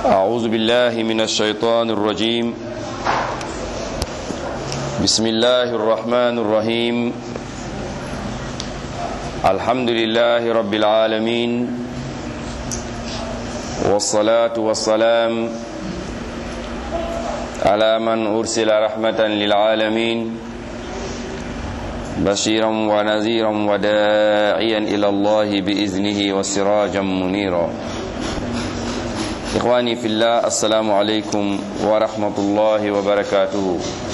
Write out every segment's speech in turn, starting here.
أعوذ بالله من الشيطان الرجيم. بسم الله الرحمن الرحيم. الحمد لله رب العالمين، والصلاة والسلام على من أرسل رحمة للعالمين، بشيرا ونذيرا وداعيا إلى الله بإذنه وسراجا منيرا. إخواني في الله، السلام عليكم ورحمة الله وبركاته،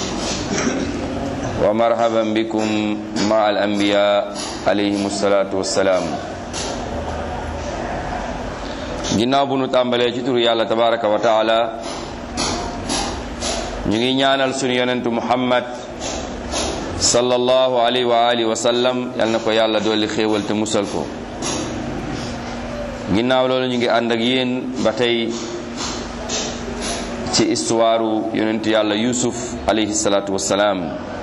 ومرحبا بكم مع الأنبياء عليهم الصلاة والسلام. ginnaaw bu nu tàmbalee ci turu yàlla tabaraka wa taala, ñu ngi ñaanal sunu yonentu Muhammad sallallahu alayhi wa alihi wa sallam, yal na ko yàlla dolli xéewal te musal ko. ginnaaw loolu ñu ngi ànd ak yéen ba tey ci histoire yonentu yàlla Yusuf alayhi salaatu wassalaam.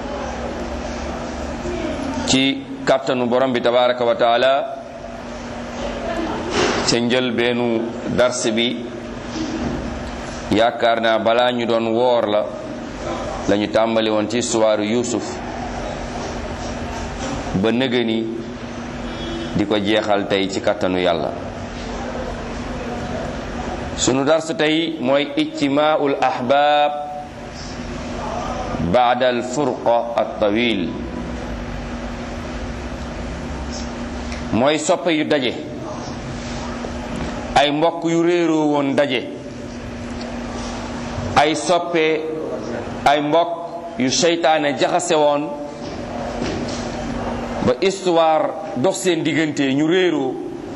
ci kàttanu borom bi tabaraka wa taala, ca njëlbeenu dars bi yaakaar naa balaa ñu doon woor la ñu tàmbali woon ci histoire Yusuf ba nëgëni di ko jeexal tey ci kàttanu yàlla. sunu dars tey mooy ijtimaa'ul ahbaab ba'da al furqa at tawil, mooy soppe yu daje, ay mbokk yu réeroo woon daje, ay soppe, ay mbokk yu seytaane jaxase woon ba histoire dox seen diggante ñu réeroo.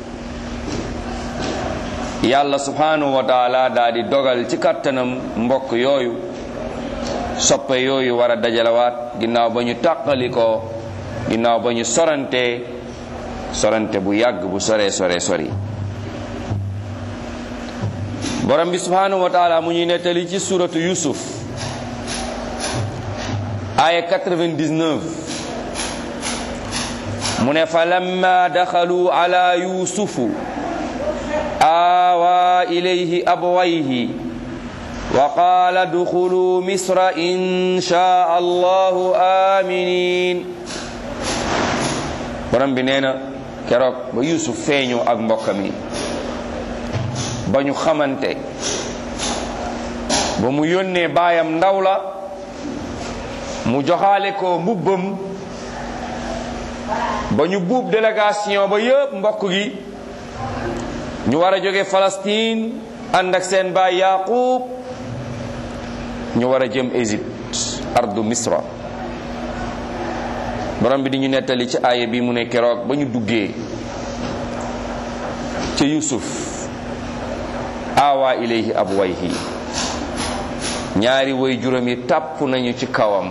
yàlla subhanahu wa taala daa di dogal ci kàttanam mbokk yooyu, soppe yooyu war a dajalawaat ginnaaw ba ñu tàqali ko, ginnaaw ba ñu sorante bu yàgg bu sori. borom bi subhanahu wa taala mu ñuy nettali ci suratu Yusuf aya 99, mu ne fa lamma daxalu ala yusufu awa ilayhi abawayhi wa qala dukhulu misra insha allahu aminin. borom bi nee na keroog ba Yusuf feeñoo ak mbokkam yi, ba ñu xamante, ba mu yónnee baayam ndaw la mu joxaale ko mbubbam, ba ñu buub délégation ba yëpp mbokk gi ñu war a jóge Palestine ànd ak seen baay Yaqub, ñu war a jëm Égypte, ardu Misra. borom bi di ñu nettali ci aaya bi mu ne keroog ba ñu duggee ca Yusuf, awa ilayhi abwayhi, ñaari way juróom yi tàpp nañu ci kawam,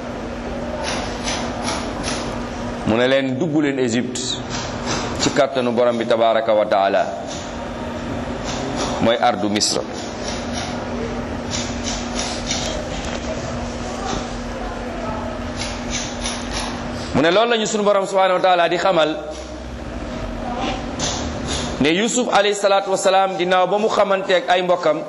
mu ne leen dugg leen Égypte ci kàttanu borom bi tabaraka wa taala, mooy ardu Misra. mu ne loolu lañu sunu borom subhanahu wa taala di xamal ne Yusuf alayhi salaatu wasalaam ginnaaw ba mu xamanteeg ay mbokkam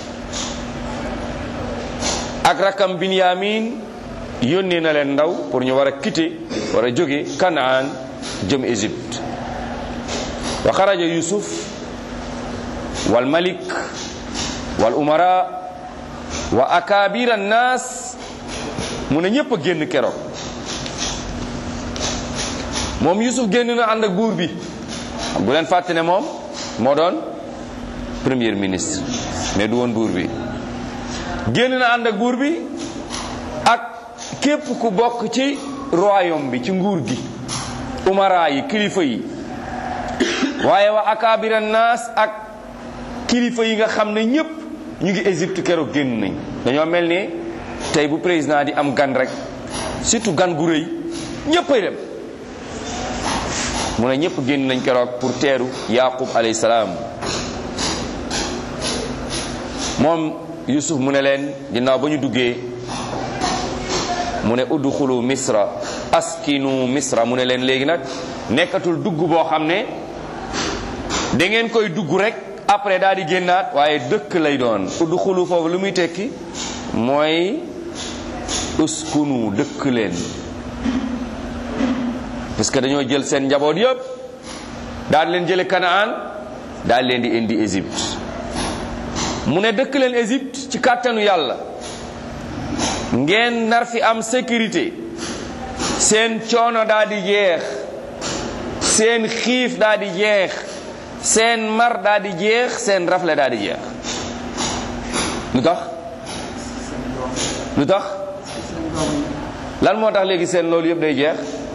ak rakam Binyamin, yónnee na leen ndaw pour ñu war a quitter, war a jóge Kanaan jëm Égypte. wa xaraja Yusuf wal malik wal umara wa akabir an-nas, mu ne ñépp a génn keroog. moom Yusuf génn na ànd ak buur bi, bu leen fàtte ne moom moo doon premier ministre mais du woon buur bi. génn na ànd ak buur bi ak képp ku bokk ci royaume bi, ci nguur gi, umara yi, kilifa yi, waaye wa akabira naas, ak kilifa yi nga xam ne ñépp ñu ngi Égypte keroog génn nañ. dañoo mel ni tey bu président di am gan rek, surtout gan gu rëy, ñéppay dem. mu ne ñépp génn nañ keroog pour teeru Yaqub alayhi salaam. moom Yusuf mu ne leen ginnaaw ba ñu duggee, mu ne udxulu Misra askinu Misra, mu ne leen léegi nag nekkatul dugg boo xam ne da ngeen koy dugg rek après daal di génnaat waaye dëkk lay doon udxulu foofu lu muy tekki mooy uskunu dëkk leen parce que dañoo jël seen njaboot yépp daal leen jële Kanaan daal leen di indi Égypte mu ne dëkk leen Égypte ci kàttanu yàlla ngeen nar fi am sécurité seen coono daal di jeex seen xiif daal di jeex seen mar daal di jeex seen rafle daal di jeex lu tax lan moo tax léegi seen loolu yëpp day jeex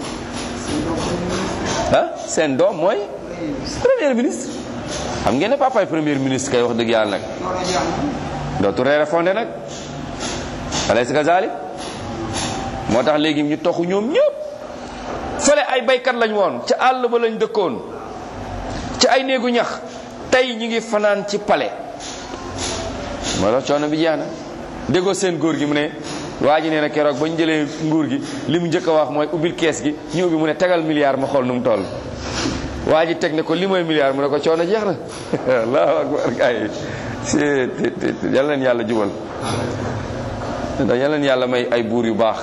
seen doom mooy premier ministre xam ngeen ne papaay premier ministre kay wax dëgg yàlla nag dootu reere fonde nag alaysa kazalik moo tax léegi ñu toxu ñoom ñëpp fële ay baykat lañ woon ca àll ba lañ dëkkoon ci ay néegu ñax tey ñu ngi fanaan ci palais moo tax coono bi jeex na déggoo seen góor gi mu ne waa ji nee na keroog ba ñu jëlee nguur gi li mu njëkk a wax mooy ubbil kees gi ñëw bi mu ne tegal milliard ma xool nu mu toll waa ji teg ne ko li mooy milliard mu ne ko coono jeex na allahu akbar gaay yal leen yàlla jubal ndax yal leen yàlla may ay buur yu baax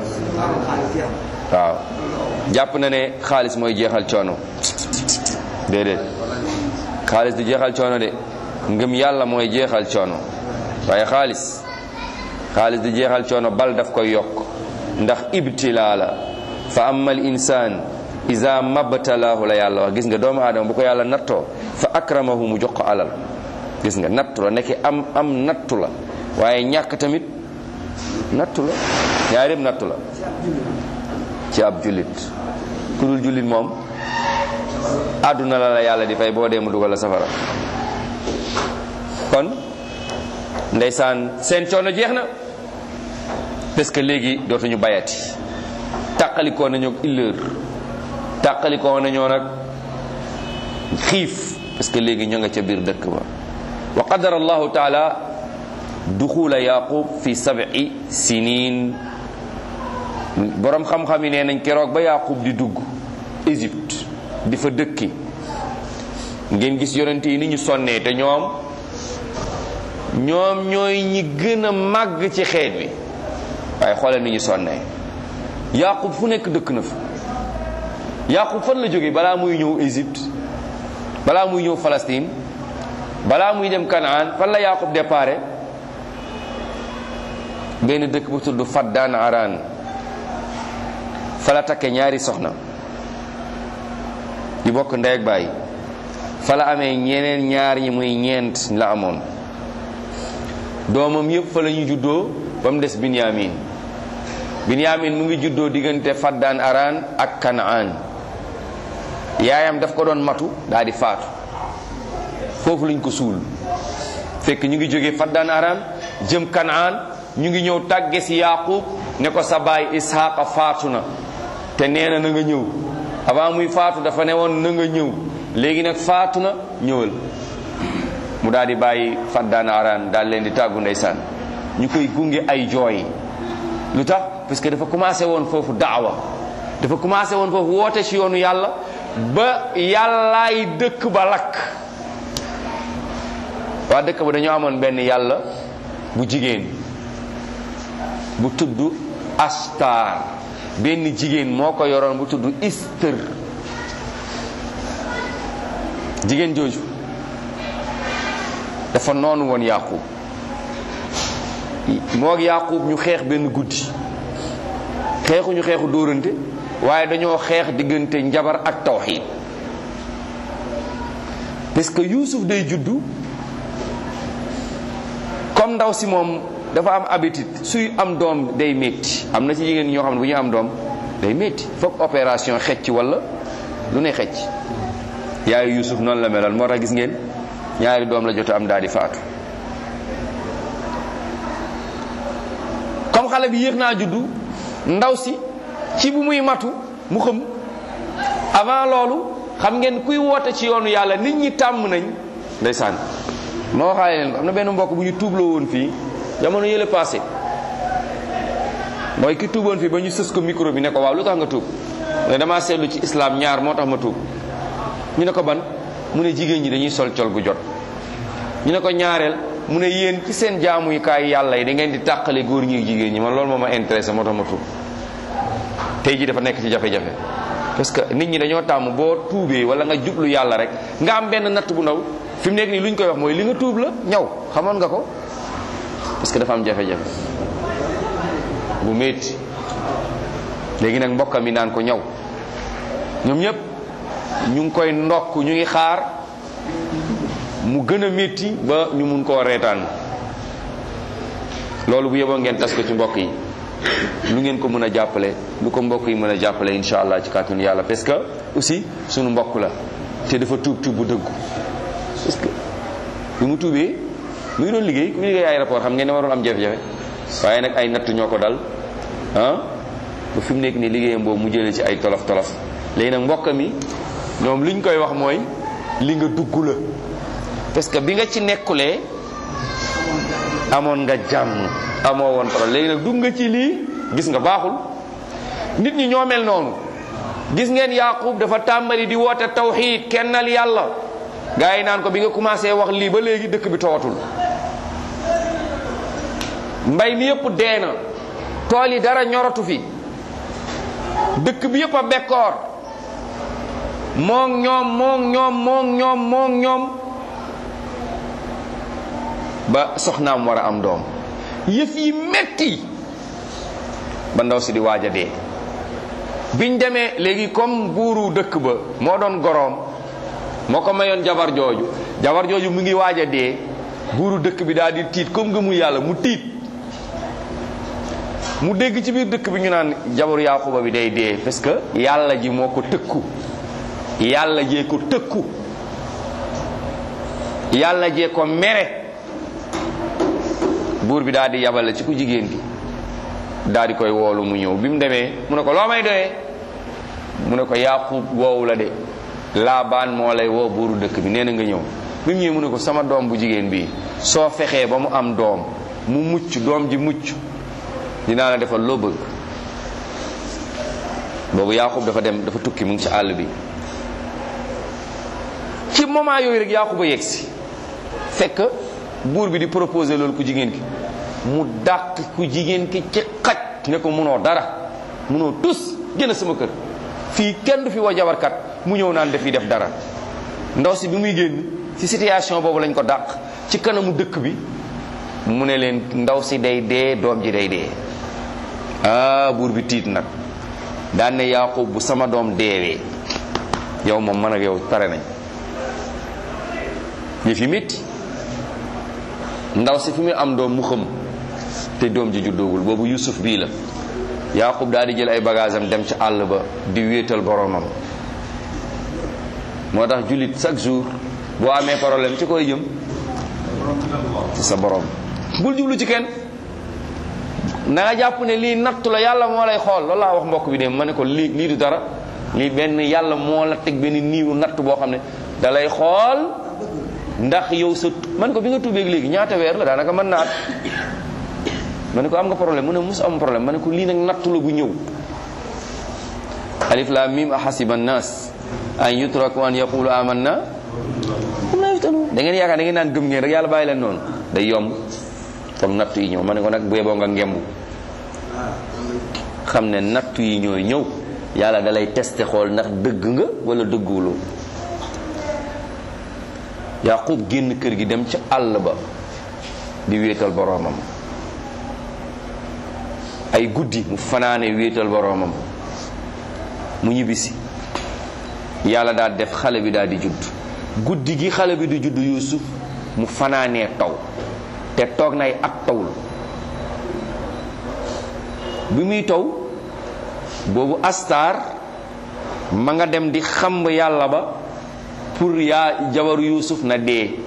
waaw jàpp na ne xaalis mooy jeexal coono déedéet xaalis du jeexal coono de ngëm yàlla mooy jeexal coono waaye xaalis du jeexal coono bal daf koy yokk ndax ibtilaa la fa amma al insaan iza mabtalaahu la yàlla wax gis nga doomu aadama bu ko yàlla nattoo fa akramahu mu jox ko alal gis nga nattu la nekk am nattu la waaye ñàkk tamit nattu la ñaar yëpp nattu la ci ab jullit ku dul jullit moom àdduna la yàlla di fay boo dee mu dugal la safara kon ndeysaan seen coono jeex na parce que léegi dootuñu bayati tàqalikoo nañu ak illeur tàqalikoo nañoo nag xiif parce que léegi ñoo nga ca biir dëkk ba wa qadara allahu taala duxula yaqub fi 7 sinin borom xam-xam yi nee nañ keroog ba yaqub di dugg Égypte di fa dëkki ngeen gis yonent yi ni ñu sonnee te ñoom ñooy ñi gën a màgg ci xeet bi waaye xoolal ni ñu sonnee yaqub fu nekk dëkk na fa yaqub fan la jógee balaa muy ñëw Égypte balaa muy ñëw Palestine balaa muy dem Kanaan fan la yaqub déparé benn dëkk bu tudd Faddaan Araan fa la takke ñaari soxna yu bokk ndey ak baay fa la amee ñeneen ñaar ñi muy ñeent la amoon doomam yëpp fa la ñu juddoo ba mu des Binyamin mu ngi juddoo diggante Faddaan Araan ak Kanaan yaayam daf ko doon matu daal di faatu foofu lañ ko suul fekk ñu ngi jógee Faddaan Araan jëm Kanaan ñu ngi ñëw tàgge si Yaqub ne ko sa baay Isxaaqa faatu na te nee na nga ñëw avant muy faatu dafa ne woon na nga ñëw léegi nag faatu na ñëwal mu daal di bàyyi Faddaan Araan daal leen di tàggu ndeysaan ñu koy gunge ay jooy lu tax parce que dafa commencé woon foofu daawa dafa commencé woon foofu woote ci yoonu yàlla ba yàllaay dëkk ba lakk waa dëkk ba dañoo amoon benn yàlla bu jigéen bu tudd Astar benn jigéen moo ko yoroon bu tudd Istër jigéen jooju dafa noonu woon Yaqub moog Yaqub ñu xeex benn guddi xeexuñu xeexu dóorante waaye dañoo xeex diggante njabar ak tawxiid parce que Yuusuf day juddu comme ndaw si moom dafa am habitude suy am doom day métti am na ci jigéen ñoo xam ne bu ñu am doom day métti foog opération xecc walla lu ne xecc yaayu Yuusuf noonu la meloon moo tax gis ngeen ñaari doom la jot am daal di faatu comme xale bi yéex naa juddu ndaw si ci bu muy matu mu xam avant loolu xam ngeen kuy woote ci yoonu yàlla nit ñi tàmm nañ ndeysaan ma waxaale leen ko am na benn mbokk bu ñu tuubloo woon fii jamono yële passé mooy ki tuuboon fii ba ñu sës ko micro bi ne ko waaw lu tax nga tuub ne damaa seetlu ci islam ñaar moo tax ma tuub ñu ne ko ban mu ne jigéen ñi dañuy sol col gu jot ñu ne ko ñaareel mu ne yéen ci seen jaamuyukaay yàlla yi da ngeen di tàqale góor ñi ak jigéen ñi man loolu moo ma intéressé moo tax ma tuub. tey ji dafa nekk ci jafe-jafe parce que nit ñi dañoo tàmm boo tuubee wala nga jublu yàlla rek nga am benn natt bu ndaw fi mu nekk nii lu ñu koy wax mooy li nga tuub la ñaw xamoon nga ko parce que dafa am jafe-jafe bu métti. léegi nag mbokkam mi naan ko ñaw ñoom ñëpp ñu ngi koy ndokk ñu ngi xaar mu gën a métti ba ñu mun koo reetaan. loolu bu yeboo ngeen tas ko ci mbokk yi lu ngeen ko mën a jàppale lu ko mbokk yi mën a jàppale insha allah ci kàttanu yàlla parce que aussi sunu mbokk la te dafa tuub bu dëggu parce que bi mu tuubee mu ngi doon liggéey ku liggéey aéroport xam ngeen ne waroon am jafe-jafe waaye nag ay natt ñoo ko dal ba fi mu nekk nii liggéeyam boobu mu jëlee ci ay tolof tolof. léegi nag mbokk mi ñoom li ñu koy wax mooy li nga dugg la parce que bi nga ci nekkulee amoon nga jàmm amoo woon problème léegi nag dugg nga ci lii gis nga baaxul. nit ñi ñoo mel noonu gis ngeen Yaqub dafa tàmbali di woote tawxiid kennal yàlla gaa yi naan ko bi nga commencé wax lii ba léegi dëkk bi tawatul mbay mi yëpp dee na tool yi dara ñoratu fi dëkk bi yëpp a bekkoor moom ñoom ba soxnaam war a am doom yëf yi metti ba ndaw si di waaj a dee biñ demee léegi comme buuru dëkk ba moo doon goroom moo ko mayoon jabar jooju mu ngi waaj a dee buuru dëkk bi daal di tiit comme nga mu yàlla mu tiit mu dégg ci biir dëkk bi ñu naan jabaru Yaquba bi day dee parce que yàlla ji moo ko tëkku yàlla jee ko tëkku yàlla jee ko mere buur bi daal di yabal ci ku jigéen gi daal di koy woolu mu ñëw bi mu demee mu ne ko loo may doyee mu ne ko Yaqub woowu la de Laabaan moo lay woo buuru dëkk bi nee na nga ñëw bi mu ñëwee mu ne ko sama doom bu jigéen bii soo fexee ba mu am doom mu mucc doom ji mucc dinaa la defal loo bëgg. boobu Yaqub dafa tukki mu ngi ci àll bi ci moment yooyu rek Yaqub a yegsi fekk buur bi di proposer loolu ku jigéen ki mu dàq ku jigéen ki ci xaj ne ko munoo dara munoo tus génn sama kër fii kenn du fi woo jabarkat mu ñëw naan dafiy def dara. ndaw si bi muy génn ci situation boobu lañ ko dàq ci kanamu dëkk bi mu ne leen ndaw si day dee doom ji day dee. buur bi tiit nag daan ne Yaqub bu sama doom deewee yow moom man ak yow pare nañ ñi fi métti ndaw si fi muy am doom mu xam te doom ji juddoogul boobu Yusuf bii la. Yaqub daal di jël ay bagage am dem ci àll ba di wéetal boromam moo tax jullit chaque jour boo amee problème ci koy jëm ci sa borom bul jublu ci kenn na nga jàpp ne lii nattu la yàlla moo lay xool loolu laa wax mbokk bi dem ma ne ko lii du dara lii benn yàlla moo la teg benn niiwu natt boo xam ne da lay xool ndax yow sa man ko bi nga tuubeeg léegi ñaata weer la daanaka mën naa at ma ne ko am nga problème mu ne mus am problème ma ne ko lii nag nattu la bu ñëw. alif lam mim ahasiba an-nas an yutraku an yaqulu amanna da ngeen yaakaar da ngeen naan gëm ngeen rek yàlla bàyyi leen noonu day yomb comme nattu yi ñëw ma ne ko nag bu yeboo nga ngembu xam ne nattu yi ñooy ñëw yàlla da lay testé xool ndax dëgg nga wala dëgguwuloo. Yaqub génn kër gi dem ci àll ba di wéetal boroomam ay guddi mu fanaane wéetal boroomam mu ñibbisi yàlla daal def xale bi daal di judd guddi gi xale bi di judd Yuusuf mu fanaanee taw te toog nay at tawul bi muy taw boobu Astar ma nga dem di xamb yàlla ba pour yaa jabaru Yuusuf na dee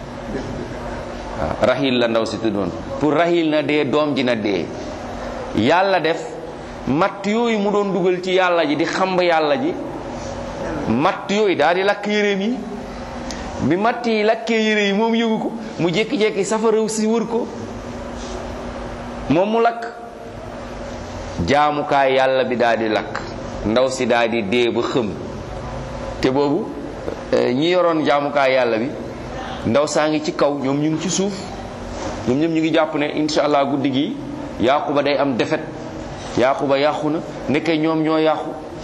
waaw Rahil la ndaw si tuddoon pour Rahil na dee doom ji na dee yàlla def matt yooyu mu doon dugal ci yàlla ji di xamb yàlla ji matt yooyu daal di lakk yéreem yi bi matt yi lakkee yére yi moom yëgu ko mu jékki-jékki safara si wër ko moom mu lakk jaamukaay yàlla bi daal di lakk ndaw si daal di dee ba xëm te boobu ñi yoroon jaamukaay yàlla bi ndaw saa ngi ci kaw ñoom ñu ngi ci suuf ñoom ñëpp ñu ngi jàpp ne insha allah guddi gi Yaquba day am defet Yaquba yàqu na nekkee ñoom ñoo yàqu.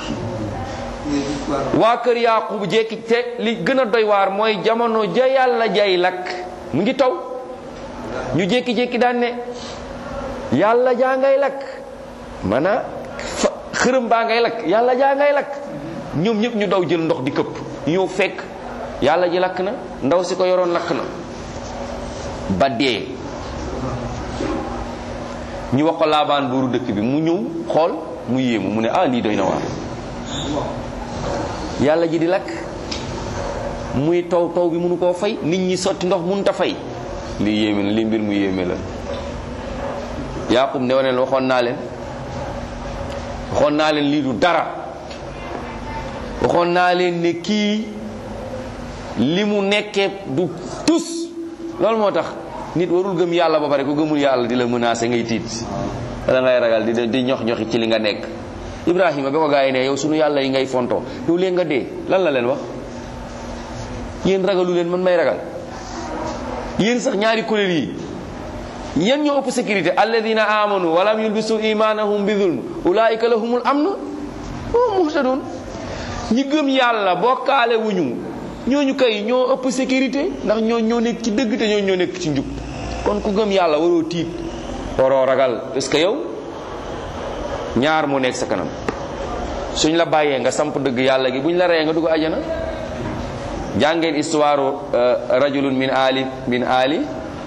waa kër Yaqub jekki te li gën a doy waar mooy jamono ja yàlla jay lakk mu ngi taw ñu jékki-jékki daan ne yàlla jaa ngay lakk maanaam xërëm baa ngay lakk yàlla jaa ngay lakk ñoom ñëpp ñu daw jël ndox di këpp ñëw fekk yàlla ji lakk na ndaw si ko yoroon lakk na ba dee. ñu wax ko Laabaan buuru dëkk bi mu ñëw xool mu yéemu mu ne lii doy na waar yàlla ji di lakk muy taw bi mënu koo fay nit ñi sotti ndox mënut a fay lii yéeme na lii mbir mu yéeme la. Yaaqub ne wane waxoon naa leen lii du dara waxoon naa leen ne kii li mu nekkee du tus. loolu moo tax nit warul gëm yàlla ba pare ku gëmul yàlla di la menacer ngay tiit wala ngay ragal di ñox-ñoxi ci li nga nekk. Ibrahima ba ko gaa yi ne yow sunu yàlla yi ngay fontoo yow leen nga dee lan la leen wax yéen ragalu leen man may ragal yéen sax ñaari kuréel yi yéen ñoo ëpp sécurité alladina amanu walam yulbisu imanahum bi zulm ulaika lahumul amn wa muhtadun ñi gëm yàlla bokkaale wuñu ñooñu kay ñoo ëpp sécurité ndax ñoo nekk ci dëgg te ñoo nekk ci njub. kon ku gëm yàlla waroo tiit waroo ragal parce que yow ñaar moo nekk sa kanam suñ la bàyyee nga samp dëgg yàlla gi buñ la reyee nga dugg ajana. jàngeen histoire rajulun min ali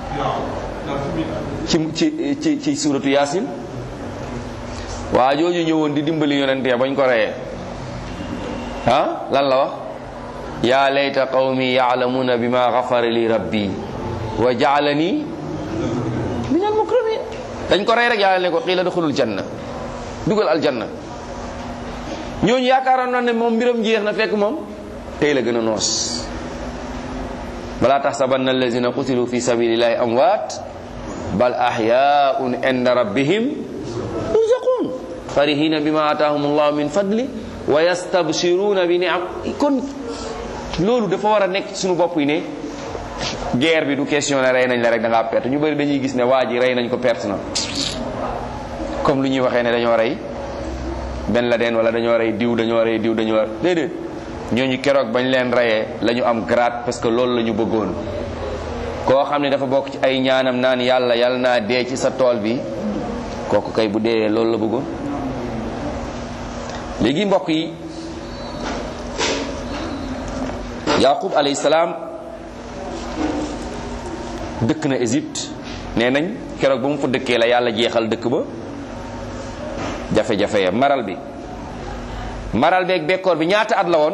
ci suratu Yaasin waa jooju ñëwoon di dimbali yonente bañ ko reyee lan la wax yaa layta qawmi ya'lamuna bima ghafara li rabbi wa ja'alani min al mukramin dañ ko rey rek yàlla ne ko qiila duxulul janna dugal aljanna. ñooñu yaakaaroon na ne moom mbiram jeex na fekk moom tey la gën a noos. balaa taxsabanna allazina qutilu fi sabilillahi amwaat bal ahyaun inda rabbihim yurzaqun farihina bima ataahum allahu min fadli wa yastabshiruna bi ni'am. kon loolu dafa war a nekk ci suñu bopp yi ne guerre bi du question ne rey nañ la rek da ngaa perte. ñu bëri dañuy gis ne waa ji rey nañ ko perte na comme lu ñuy waxee ne dañoo rey Ben Laden wala dañoo rey diw déedéet ñooñu keroog bañ leen reyee la ñu am grade parce que loolu la ñu bëggoon. koo xam ne dafa bokk ci ay ñaanam naan yàlla naa dee ci sa tool bi kooku kay bu dee loolu la bëggoon. léegi mbokk yi Yaqub alayhi salaam dëkk na Égypte nee nañ keroog ba mu fa dëkkee la yàlla jeexal dëkk ba jafe-jafe ya maral beeg bekkoor bi ñaata at la woon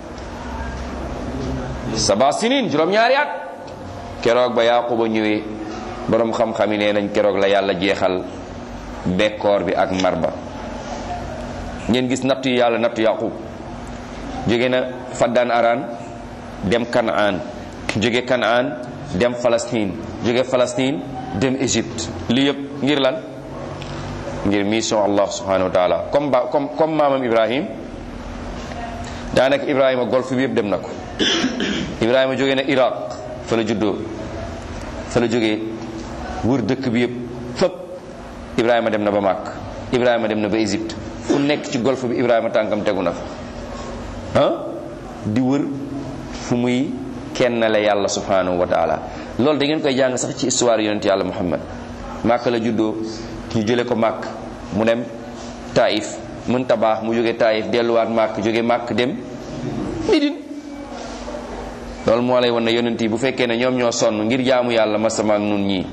7 sinin juróom-ñaari at. keroog ba Yaquba ñëwee borom xam-xam yi nee nañ keroog la yàlla jeexal bekkoor bi ak mar ba. ngeen gis nattu yi yàlla nattu Yaqub jóge na Faddaan Aran dem Kanaan jóge Kanaan dem Palestine jóge Palestine dem Égypte lii yëpp ngir lan ngir mission Allah subhanahu wa taala comme maamam Ibrahim daanaka Ibrahima golfe bi yëpp dem na ko. Ibrahima jóge na Iraq fa la juddoo fa la jógee wër dëkk bi yëpp fépp Ibrahima dem na ba Màkk Ibrahima dem na ba Égypte fu nekk ci golfe bi Ibrahima tànkam tegu na fa di wër fu muy kenn la yàlla subhanahu wa taala. loolu da ngeen koy jàng sax ci histoire yonent yàlla Muhammad. Màkk la juddoo ñu jële ko Màkk mu dem Taïf mënta baax mu jóge Taïf delluwaat Màkk jóge Màkk dem Médine. loolu moo lay wan ne yonent yi bu fekkee ne ñoom ñoo sonn ngir jaamu yàlla masama ak nun ñii.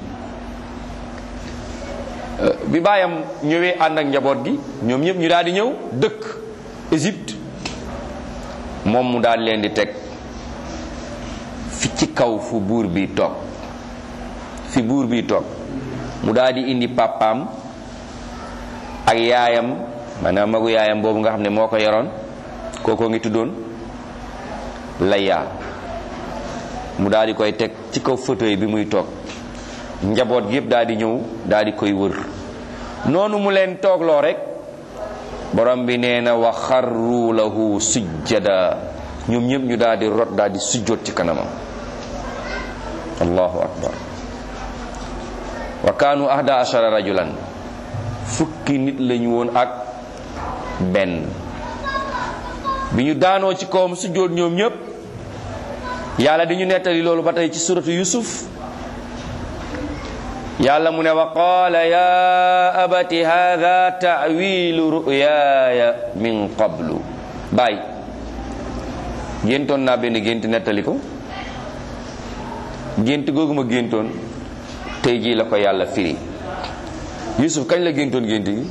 bi baayam ñëwee ànd ak njaboot gi ñoom ñëpp ñu daal di ñëw dëkk Égypte moom mu daal leen di teg fi ci kaw fu buur bi toog mu daal di indi papaam ak yaayam maanaam magu yaayam boobu nga xam ne moo ko yoroon kookoo ngi tuddoon Layya mu daal di koy teg ci kaw fauteuil bi muy toog njaboot gi yëpp daal di ñëw daal di koy wër noonu mu leen toogloo rek borom bi nee na wa xarru lahu sujjada ñoom ñëpp ñu daal di rot daal di sujjoot ci kanamam allahu akbar. wa kaanu 11 rajulan, fukki nit lañu woon ak benn. bi ñu daanoo ci kawam sujjóot ñoom ñépp, yàlla di ñu nettali loolu ba tey ci suratu Yusuf. yàlla mu ne wa qaala ya abati hadha ta'wilu ru'yaya min qablu. baay, géntoon naa benn gént nettali ko. gént googu ma géntoon tey jii la ko yàlla firi. Yusuf kañ la géntoon gént gi?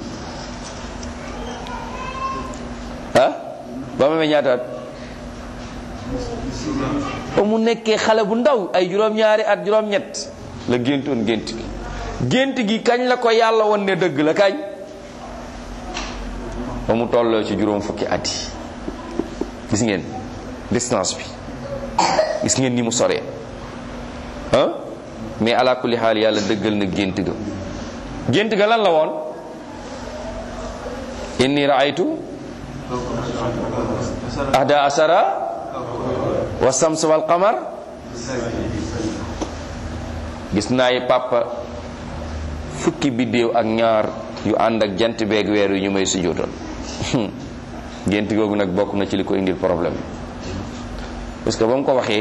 ba ma amee ñaata at? ba mu nekkee xale bu ndaw, ay juróom-ñaari at juróom-ñett la géntoon gént gi. gént gi kañ la ko yàlla won ne dëgg la kañ? ba mu tolloo ci juróom fukki at yi. gis ngeen distance bi, gis ngeen ni mu soree mais ala kulli xaal yàlla dëggal na gént ga. gént ga lan la woon? inni raaytu 11 wa sams wal qamar. gis naa yi papa fukki biddéew ak ñaar yu ànd ak jant beeg weer yu ñu may sujjóotal. gént googu nag bokk na ci li ko indil problème, parce que ba mu ko waxee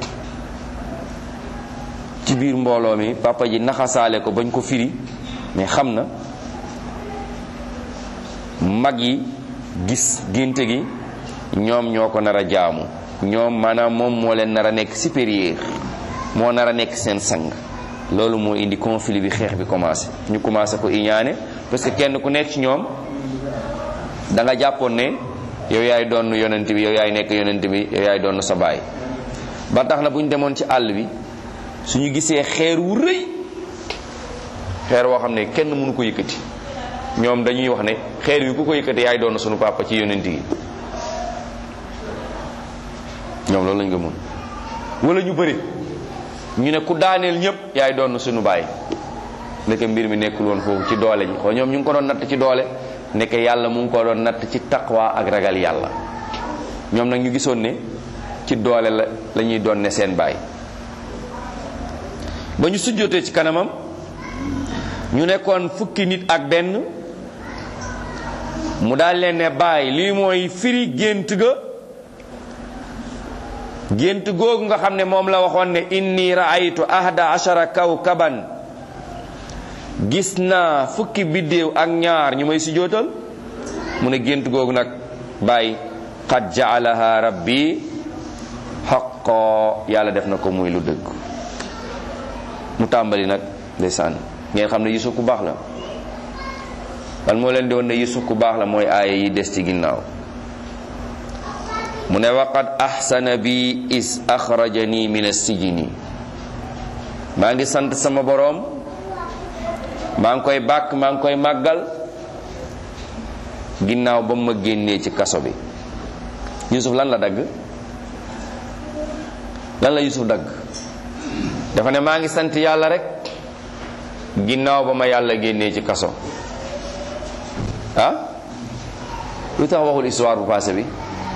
ci biir mbooloo mi, papa ji naxasaale ko bañ ko firi, mais xam na mag yi gis génte gi ñoom ñoo ko nar a jaamu, ñoom maanaam moom moo leen nar a nekk supérieur, moo nar a nekk seen sang. loolu moo indi conflit bi, xeex bi commencé, ñu commencé ko iñaane, parce que kenn ku nekk ci ñoom da nga jàppoon ne yow yaay doon yonent bi, yow yaay nekk yonent bi, yow yaay doon sa baay. ba tax na bu ñu demoon ci àll bi, suñu gisee xeer wu rëy, xeer woo xam ne kenn mënu ko yëkkati, ñoom dañuy wax ne xeer wi ku ko yëkkati yaay doon suñu papa ci yonent yi. ñoom loolu lañ ko mën. wala ñu bëri ñu ne ku daaneel ñëpp yaay doon suñu baay. ndeke mbir mi nekkul woon foofu ci doole ji, xoo ñoom ñu ngi ko doon natt ci doole, ndeke yàlla mu ngi ko doon natt ci taqwa ak ragal yàlla. ñoom nag ñu gisoon ne ci doole la ñuy doon ne seen baay. ba ñu sujjóotee ci kanamam, ñu nekkoon fukki nit ak benn, mu daal leen ne baay, lii mooy firi gént ga. gént googu nga xam ne moom la waxoon ne inni raaytu 11 kawkaban, gis naa fukki biddéew ak ñaar ñu may sujjóotal. mu ne gént googu nag baay, qad jaalaha rabbi haqqan, yàlla def na ko muy lu dëgg. mu tàmbali nag ndeysaan, ngeen xam ne Yusuf ku baax la. lan moo leen di woon ne Yusuf ku baax la? mooy aaya yi des ci ginnaaw. mu ne waqad ahsana bi is akhrajani min as-sijni, maa ngi sant sama boroom, maa ngi koy bàkk, maa ngi koy màggal ginnaaw ba ma génnee ci kaso bi. Yusuf lan la dagg? lan la Yusuf dagg? dafa ne maa ngi sant yàlla rek ginnaaw ba ma yàlla génnee ci kaso. lu tax waxul histoire bu passé bi?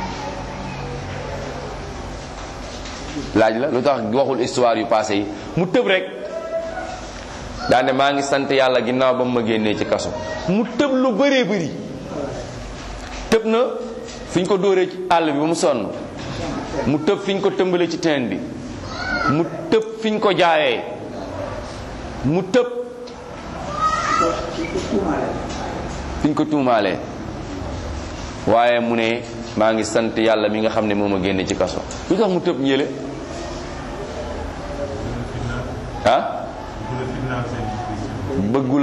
laaj la, lu tax waxul histoire yu passé yi? mu tëb rek daane maa ngi sant yàlla ginnaaw ba ma génnee ci kaso. mu tëb lu bëree bëri. tëb na fi ñu ko dóoree ci àll bi ba mu sonn, mu tëb fi ñu ko tëmbalee ci teen bi, mu tëb fi ñu ko jaayee, mu tëb fi ñu ko tuumaalee. waaye mu ne maa ngi sant yàlla mi nga xam ne moo ma génne ci kaso. lu tax mu tëb ñële? bëggu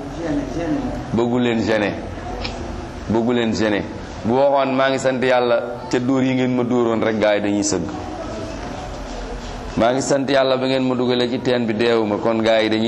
leen gêner, bëggu leen gêner. bu waxoon maa ngi sant yàlla ca dóor yi ngeen ma dóoroon rek gaa yi dañuy sëgg. maa ngi sant yàlla ba ngeen ma dugalee ci teen bi deewuma, kon gaa yi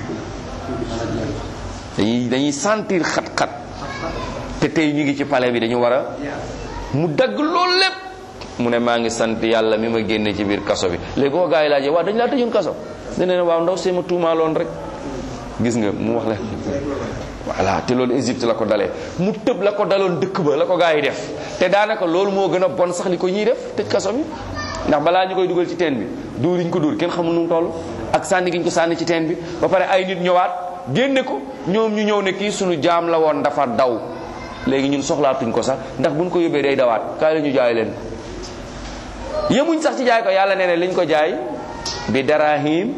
dañuy sentir xat-xat. te tey ñu ngi ci palais bi, dañu war a mu dagg loolu lépp. mu ne maa ngi sant yàlla mi ma génne ci biir kaso bi. léegi boo gaa yi laajee waaw dañu laa tëjoon kaso, dana ne waaw ndaw see ma tuumaaloon rek. gis nga mu wax la voilà. te loolu Égypte la ko dalee, mu tëb la ko daloon dëkk ba la ko gaa yi def. te daanaka loolu moo gën a bon sax li ko ñuy def, tëj kaso bi. ndax balaa ñu koy dugal ci teen bi dóor yi ñu ko dóor kenn xamul nu mu toll ak sànni gi ñu ko sànni ci teen bi ba pare ay nit ñëwaat génne ko ñoom ñu ñëw ne kii sunu jaam la woon dafa daw léegi ñun soxlaatuñ ko sax ndax buñ ko yóbbee day dawaat kaay la ñu jaay leen yemuñ sax ci jaay ko yàlla nee na liñ ko jaay bi darahim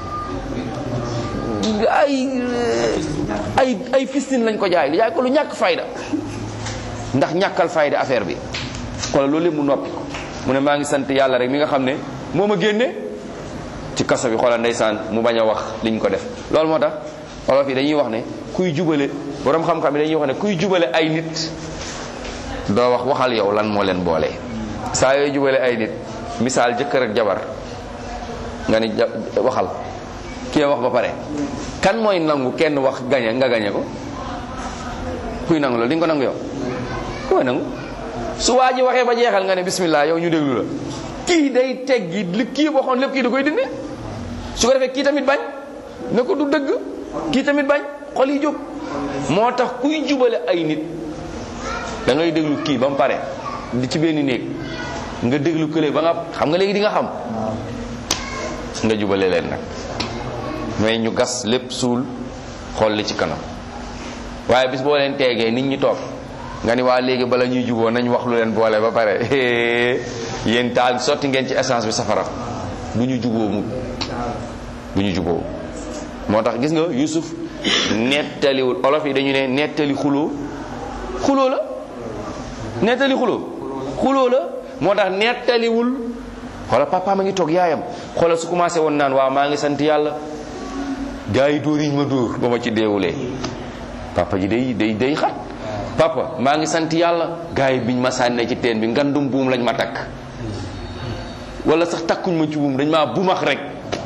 ay fistin lañ ko jaay ko lu ñàkk fayda ndax ñàkkal fayda affaire bi kon loolu lépp mu noppi ko mu ne maa ngi sant yàlla rek mi nga xam ne moo ma génne ci kaso bi xoolal ndeysaan mu bañ a wax liñ ko def loolu moo tax olof yi dañuy wax ne kuy jubale borom xam-xam yi dañuy wax ne kuy jubale ay nit doo wax waxal yow lan moo leen boole. saa yooy jubale ay nit misaal jëkkër ak jabar nga ni waxal kii wax ba pare kan mooy nangu kenn wax gañe nga gañe ko kuy nangu loolu di nga ko nangu yow ku koy nangu su waa ji waxee ba jeexal nga ne bismillah yow ñu déglu la kii day teggi li kii waxoon lépp kii da koy dindi su ko defee kii tamit bañ ne ko du dëgg kii tamit bañ xol yi jóg moo tax kuy jubale ay nit da ngay déglu kii ba mu pare di ci benn néeg nga déglu kële ba nga xam nga léegi di nga xam nga jubale leen nag mais ñu gas lépp suul xool li ci kanam waaye bis boo leen teegee nit ñi toog nga ni waa léegi bala ñuy juboo nañ wax lu leen boole ba pare yéen taal sotti ngeen ci essence bi safara du ñu juboo mu du ñu juboo moo tax gis nga Yusuf nettaliwul olof yi dañu ne nettali xuloo la nettali xuloo la moo tax nettaliwul xoolal papa ma ngi toog yaayam xoolal su commencé woon naan waaw maa ngi sant yàlla gaa yi dóor yi ma dóor ba ma ci deewulee papa ji day xat papa maa ngi sant yàlla gaa yi biñ ma sànnee ci teen bi ngandum buum lañ ma takk wala sax takkuñ ma ci buum dañ maa bumax rek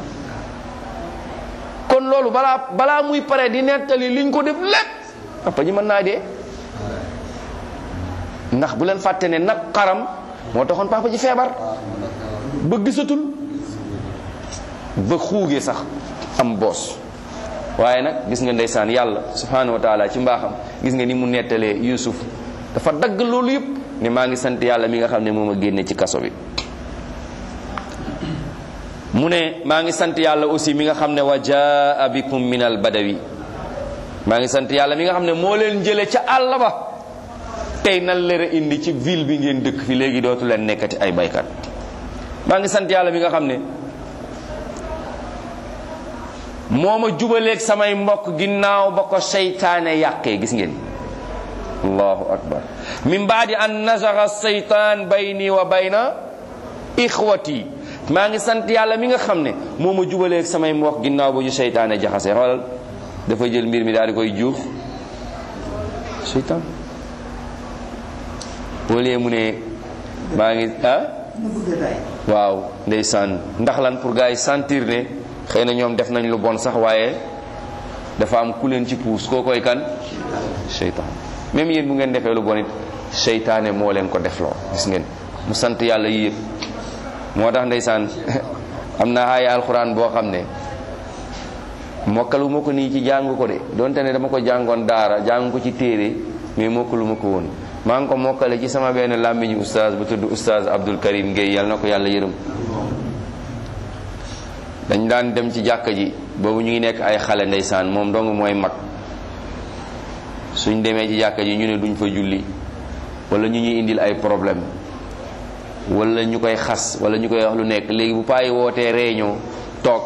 kon loolu balaa muy pare di nettali liñ ko def lépp papa ji mën naa dee ndax bu leen fàtte ne nag xaram moo taxoon papa ji feebar ba gisatul ba xuugee sax am boos waaye nag gis nga ndeysaan yàlla subhanahu wa taala ci mbaaxam gis nga ni mu nettalee Yusuf dafa dagg loolu yëpp ne maa ngi sant yàlla mi nga xam ne moo ma génne ci kaso bi mu ne maa ngi sant yàlla aussi mi nga xam ne wa jaa bikum min al badawi maa ngi sant yàlla mi nga xam ne moo leen jële ca àll ba tey nan leen a indi ci ville bi ngeen dëkk fi léegi dootu leen nekkati ay baykat maa ngi sant yàlla mi nga xam ne moo ma jubaleeg samay mbokk ginnaaw ba ko seytaane yàqee gis ngeen allahu akbar min baadi an nazaga seytaan bayni wa bayna ixwati maa ngi sant yàlla mi nga xam ne moo ma jubaleeg samay mbokk ginnaaw ba ñu seytaane jaxase xoolal dafa jël mbir mi daal di koy juux seytaan wala mu ne maa ngi waaw ndeysaan ndax lan pour gars yi sentir ne xëy na ñoom def nañ lu bon sax waaye dafa am ku leen ci puus koo koy kan seytaan même yéen bu ngeen defee lu bon it seytaane moo leen ko defloo gis ngeen mu sant yàlla yi yëpp moo tax ndeysaan am na aaya alxuraan boo xam ne mokkalu ma ko nii ci jàng ko de donte ne dama ko jàngoon daara jàng ko ci téere mais mokkalu ma ko woon maa ngi ko mokkale ci sama benn làmmiñu oustaz bu tudd oustaz Abdul Karim Gueye yal na ko yàlla yërëm dañ daan dem ci jàkka ji boobu ñu ngi nekk ay xale ndeysaan moom dong mooy mag suñ demee ci jàkka ji ñu ne duñ fa julli wala ñu ñuy indil ay problème wala ñu koy xas wala ñu koy wax lu nekk léegi bu payi wootee réunion toog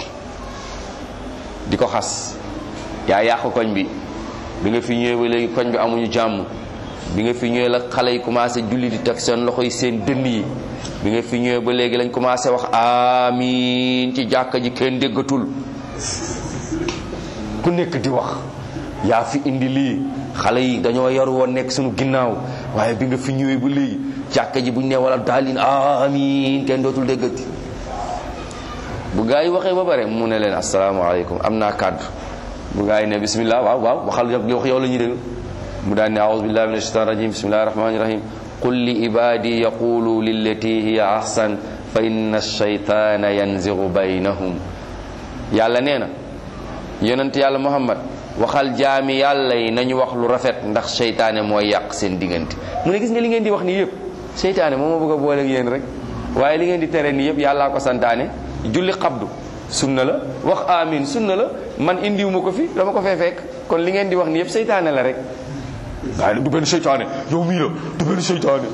di ko xas yaa yàq koñ bi nga fi ñëwee ba léegi koñ bi amuñu jàmm bi nga fi ñëwee la xale yi commencé julli di teg seen loxo yi seen dënn yi bi nga fi ñëwee ba léegi lañ commencé wax amiin ci jàkka ji kenn déggatul ku nekk di wax yaa fi indi lii xale yi dañoo yaru woon nekk suñu ginnaaw waaye bi nga fi ñëwee ba léegi jàkka ji buñ ne wala daalin amiin kenn dootul déggati bu gaa yi waxee ba bare mu ne leen asalaamaaleykum am naa kàddu bu gaa yi ne bismillah waaw waxal li wax yow la ñuy dégg mu daan ne aoudu billahi min ashaitan rajim bismillahi rahmani rahim qul li ibadi yaqulu lillati hiya ahsan fa inna ash-shaytana yanzigu baynahum yàlla nee na yonent yàlla muhammad waxal jaami yàlla yi nañu wax lu rafet ndax seytaane mooy yàq seen diggante mu ne gis nga li ngeen di wax nii yëpp seytaane moo ma bëgg a boole ak yéen rek waaye li ngeen di tere nii yëpp yàllaa ko santaane. julli xabdu sunna la, wax amin sunna la, man indiwuma ko fi, dama ko fee fekk. kon li ngeen di wax nii yëpp seytaane la rek. waaye du benn seytaane, yow mii la du benn seytaane.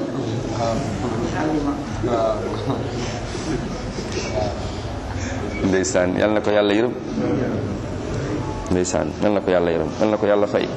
ndeysaan yal na ko yàlla yërëm. ndeysaan yal na ko yàlla yërëm, yal na ko yàlla fay.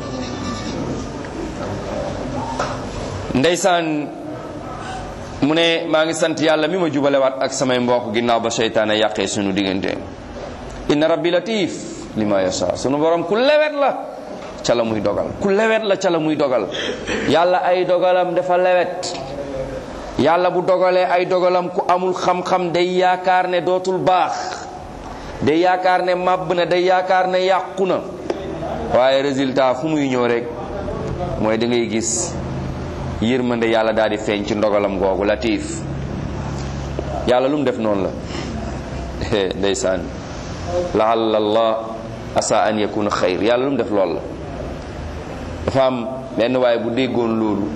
ndeysaan mu ne maa ngi sant yàlla mi ma jubalewaat ak samay mbokk ginnaaw ba seytaane yàqee sunu diggante. inna rabbi latif lima yasha, sunu borom ku lewet la ca la muy dogal, ku lewet la ca la muy dogal. yàlla ay dogalam dafa lewet. yàlla bu dogalee ay dogalam ku amul xam-xam day yaakaar ne dootul baax, day yaakaar ne màbb na, day yaakaar ne yàqu na. waaye résultat fu muy ñëw rek mooy da ngay gis yërmande yàlla daal di feeñ ci ndogalam googu. latif yàlla lu mu def noonu la. ndeysaan laalla allah asa an yakuna xayr, yàlla lu mu def loolu la. dafa am benn waaye bu déggoon loolu,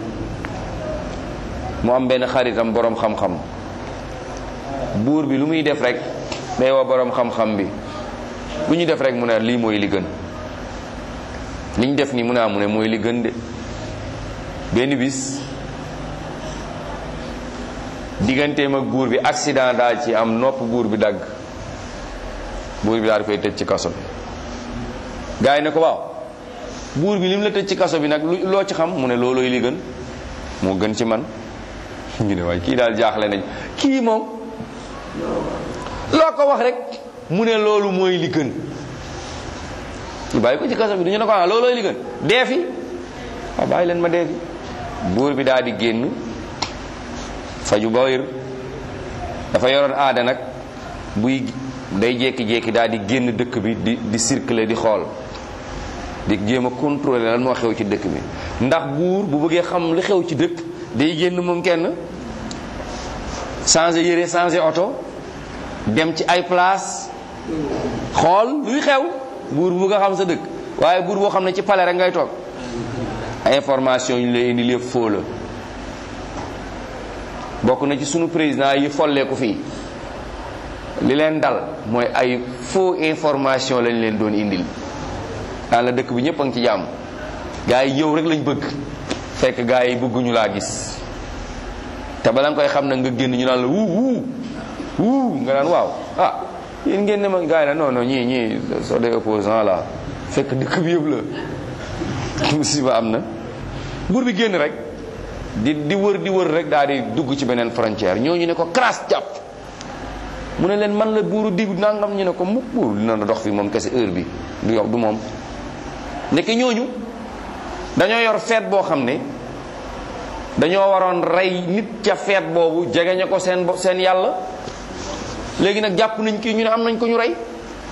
mu am benn xaritam boroom xam-xam. buur bi lu muy def rek day woo boroom xam-xam bi, lu ñu def rek mu ne lii mooy li gën, li ñu def nii mu ne mooy li gën de. benn bis digganteem ak buur bi accident daal ci am, nopp buur bi dagg, buur bi daal di koy tëj ci kaso bi. gars yi ne ko waaw buur bi lim la tëj ci kaso bi nag loo ci xam, mu ne loolooy li gën, moo gën ci man. ñu ne waaye kii daal jaaxle nañ, kii moom loo ko wax rek mu ne loolu mooy li gën. ñu bàyyi ko ci kaso bi, du ñu ne ko loolooy li gën, dee fi. waaw bàyyi leen ma dee fi. buur bi daal di génn faju ba wér. dafa yoroon aada nag buy day jékki-jékki daal di génn dëkk bi di circuler di xool, di jéem a contrôler lan moo xew ci dëkk bi. ndax buur bu bëggee xam li xew ci dëkk day génn moom kenn, changer yére, changer oto, dem ci ay place xool luy xew. buur bu bëgg a xam sa dëkk. waaye buur boo xam ne ci palais rek ngay toog, information yi ñu lay indi lépp foo la. bokk na ci sunu président yi folleeku fii, li leen dal mooy ay faux information lañ leen doon indil. daan la dëkk bi ñëpp a ngi ci jàmm, gars yi yow rek lañ bëgg, fekk gars yi bëgguñu laa gis. te bala nga koy xam nag nga génn ñu naan la wuu nga naan waaw yéen ngeen ne ma gars yi la non ñii soo des opposants la, fekk dëkk bi yëpp la. musiba am na. buur bi génn rek di wër rek daal di dugg ci beneen frontière. ñooñu ne ko crasse jàpp, mu ne leen man la buuru diw nangam. ñu ne ko mukk buur dina na dox fi moom kese heure bi du yow du moom. ndeke ñooñu dañoo yor feet boo xam ne dañoo waroon rey nit ca feet boobu jegeñe ko seen yàlla. léegi nag jàpp nañ kii ñu ne am nañ ko ñu rey.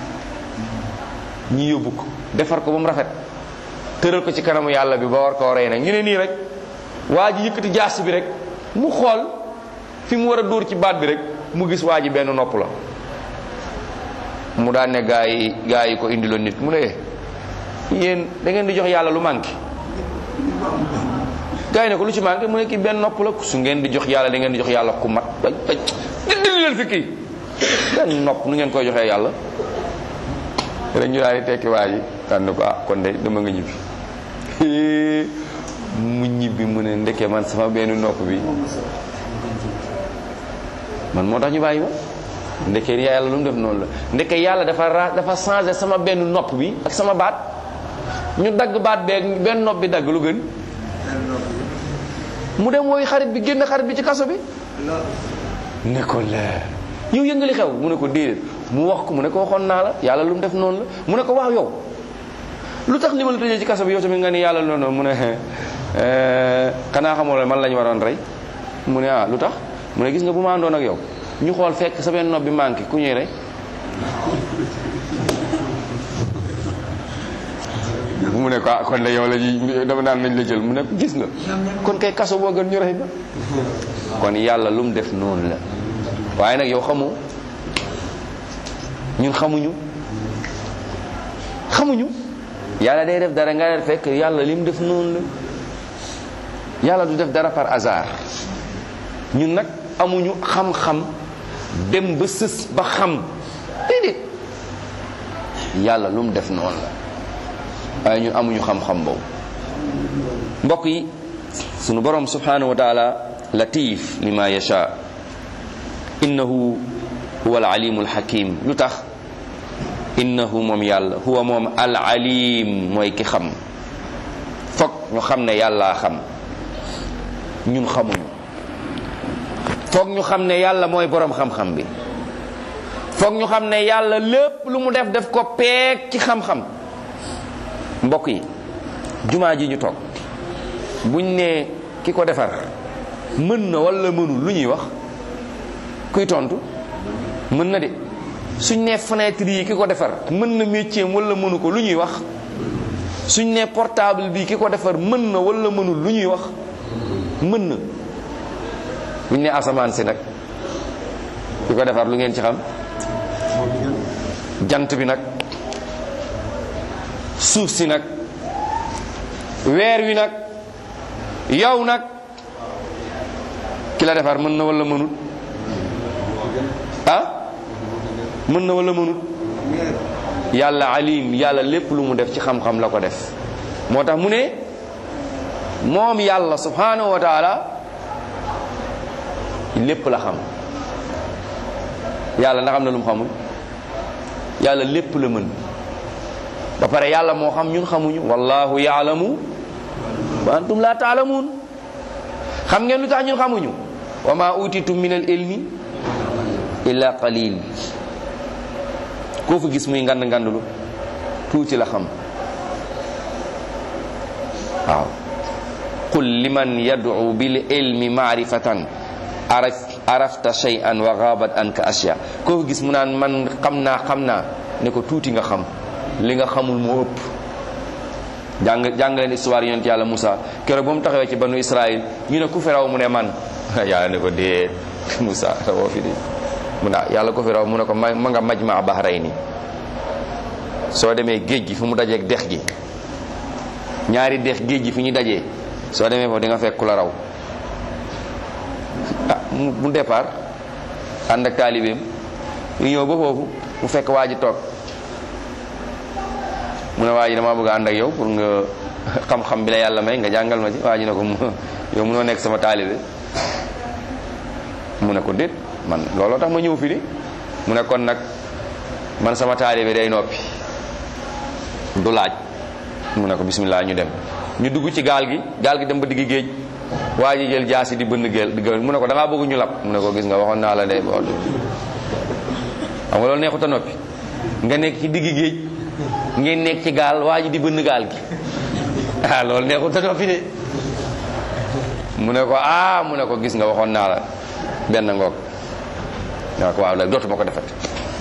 ñi yóbbu ko defar ko ba mu rafet, tëral ko ci kanamu yàlla bi ba war koo rey nag. ñu ne nii rek waa ji yëkkati jaas bi rek mu xool fi mu war a dóor ci baat bi rek mu gis waa ji benn nopp la. mu daan ne gaa yi ko indiloon nit mu ne yéen da ngeen di jox yàlla lu manqué. gaa yi ne ko lu ci manqué mu ne kii benn nopp la. su ngeen di jox yàlla da ngeen di jox yàlla ku mat dindi leen fi kii benn nopp nu ngeen koy joxee yàlla. rek ñu daal di tekki waa ji tànn ko kon de dama nga ñibbi. mu ñibbi mu ne ndeke man sama benn nopp bi man moo tax ñu bàyyi ma. ndeke yàlla lu mu def noonu la, ndeke yàlla dafa changé sama benn nopp bi ak sama baat. ñu dagg baat beeg benn nopp bi dagg lu gën. mu dem wooyu xarit bi, génn xarit bi ci kaso bi. ne ko leer yow yëngali xew, mu ne ko déedéet. mu wax ko, mu ne ko waxoon naa la yàlla lu mu def noonu la. mu ne ko waaw yow lu tax li ma la tëjee ci kaso bi yow tamit nga ni yàlla noonu. mu ne xanaa xamoo la man lañu waroon rey. mu ne lu tax. mu ne gis nga bu ma àndoon ak yow ñu xool fekk sa benn nopp bi manqué ku ñuy rey. mu ne ko kon de yow la ji dama naan nañ la jël. mu ne ko gis nga kon kay kaso boo gën ñu rey ba. kon yàlla lu mu def noonu la. waaye nag yow xamoo, ñun xamuñu yàlla day def dara nga fekk yàlla li mu def noonu la. yàlla du def dara par hasard. ñun nag amuñu xam-xam dem ba sës ba xam déedéet yàlla lu mu def noonu la waaye ñun amuñu xam-xam boobu. mbokk yi sunu borom subhanahu wa taala latif lima yasha innahu huwa al-alimul hakim. lu tax innahu moom yàlla huwa moom al-alim mooy ki xam. foog ñu xam ne yàllaa xam ñun xamuñu. foog ñu xam ne yàlla mooy borom xam-xam bi. foog ñu xam ne yàlla lépp lu mu def ko peeg ci xam-xam. mbokk yi jumaa ji ñu toog buñ ne ki ko defar mën na wala mënul lu ñuy wax kuy tontu mën na de. suñ ne fenêtre yi ki ko defar mën na métier wala mënu ko lu ñuy wax. suñ ne portable bi ki ko defar mën na wala mënul lu ñuy wax mën na. buñ ne asamaan si nag ki ko defar lu ngeen ci xam. jant bi nag suuf si nag weer wi nag yow nag ki la defar mën na wala mënul mën na wala mënul. yàlla alim yàlla lépp lu mu def ci xam-xam la ko def. moo tax mu ne moom yàlla subhanahu wa taala lépp la xam. yàlla ndax am na lu mu xamul. yàlla lépp la mën ba pare yàlla moo xam ñun xamuñu. wallahu yaalamu wa antum la taalamuun. xam ngeen lu tax ñun xamuñu. wa ma utitum min al ilmi illa qalil. koo fa gis muy ngand ngandulu tuuti la xam. waaw qul liman yad'u bil ilmi ma'rifatan arafta shay'an wa ghabat anka ashya. koo fa gis mu naan man xam naa ne ko tuuti nga xam li nga xamul moo ëpp. jàng leen histoire yonent yàlla Musa keroog ba mu taxawee ci banu Israël ñu ne ku fi raw mu ne man yàlla ne ko déet Musa rawoo fi de mu ne yàlla ko fi raw mu ne ko ma nga majma bahrayni. soo demee géej gi fu mu dajeeg dex gi ñaari dex géej gi fi ñu dajee soo demee foofu di nga fekk ku la raw. mu départ ànd ak taalibeem ñu ñëw ba foofu mu fekk waa ji toog mu ne waa ji damaa bëgg a ànd ak yow pour nga xam-xam bi la yàlla may nga jàngal ma ci. waa ji ne ko yow mënoo nekk sama taalibe. mu ne ko déet man looloo tax ma ñëw fi di. mu ne kon nag man sama taalibe day noppi du laaj. mu ne ko bismillah ñu dem. ñu dugg ci gaal gi dem ba digg géej. waa ji jël jaasi di bënn géej mu ne ko da ngaa bëgg ñu lab. mu ne ko gis nga waxoon naa la de xam nga loolu neexut a noppi nga nekk ci digg géej ngeen nekk ci gaal waa ji di bënn gaal gi loolu neexut a noppi de. mu ne ko mu ne ko gis nga waxoon naa la benn ngoog. waaw ko waaw léegi dootuma ko defat.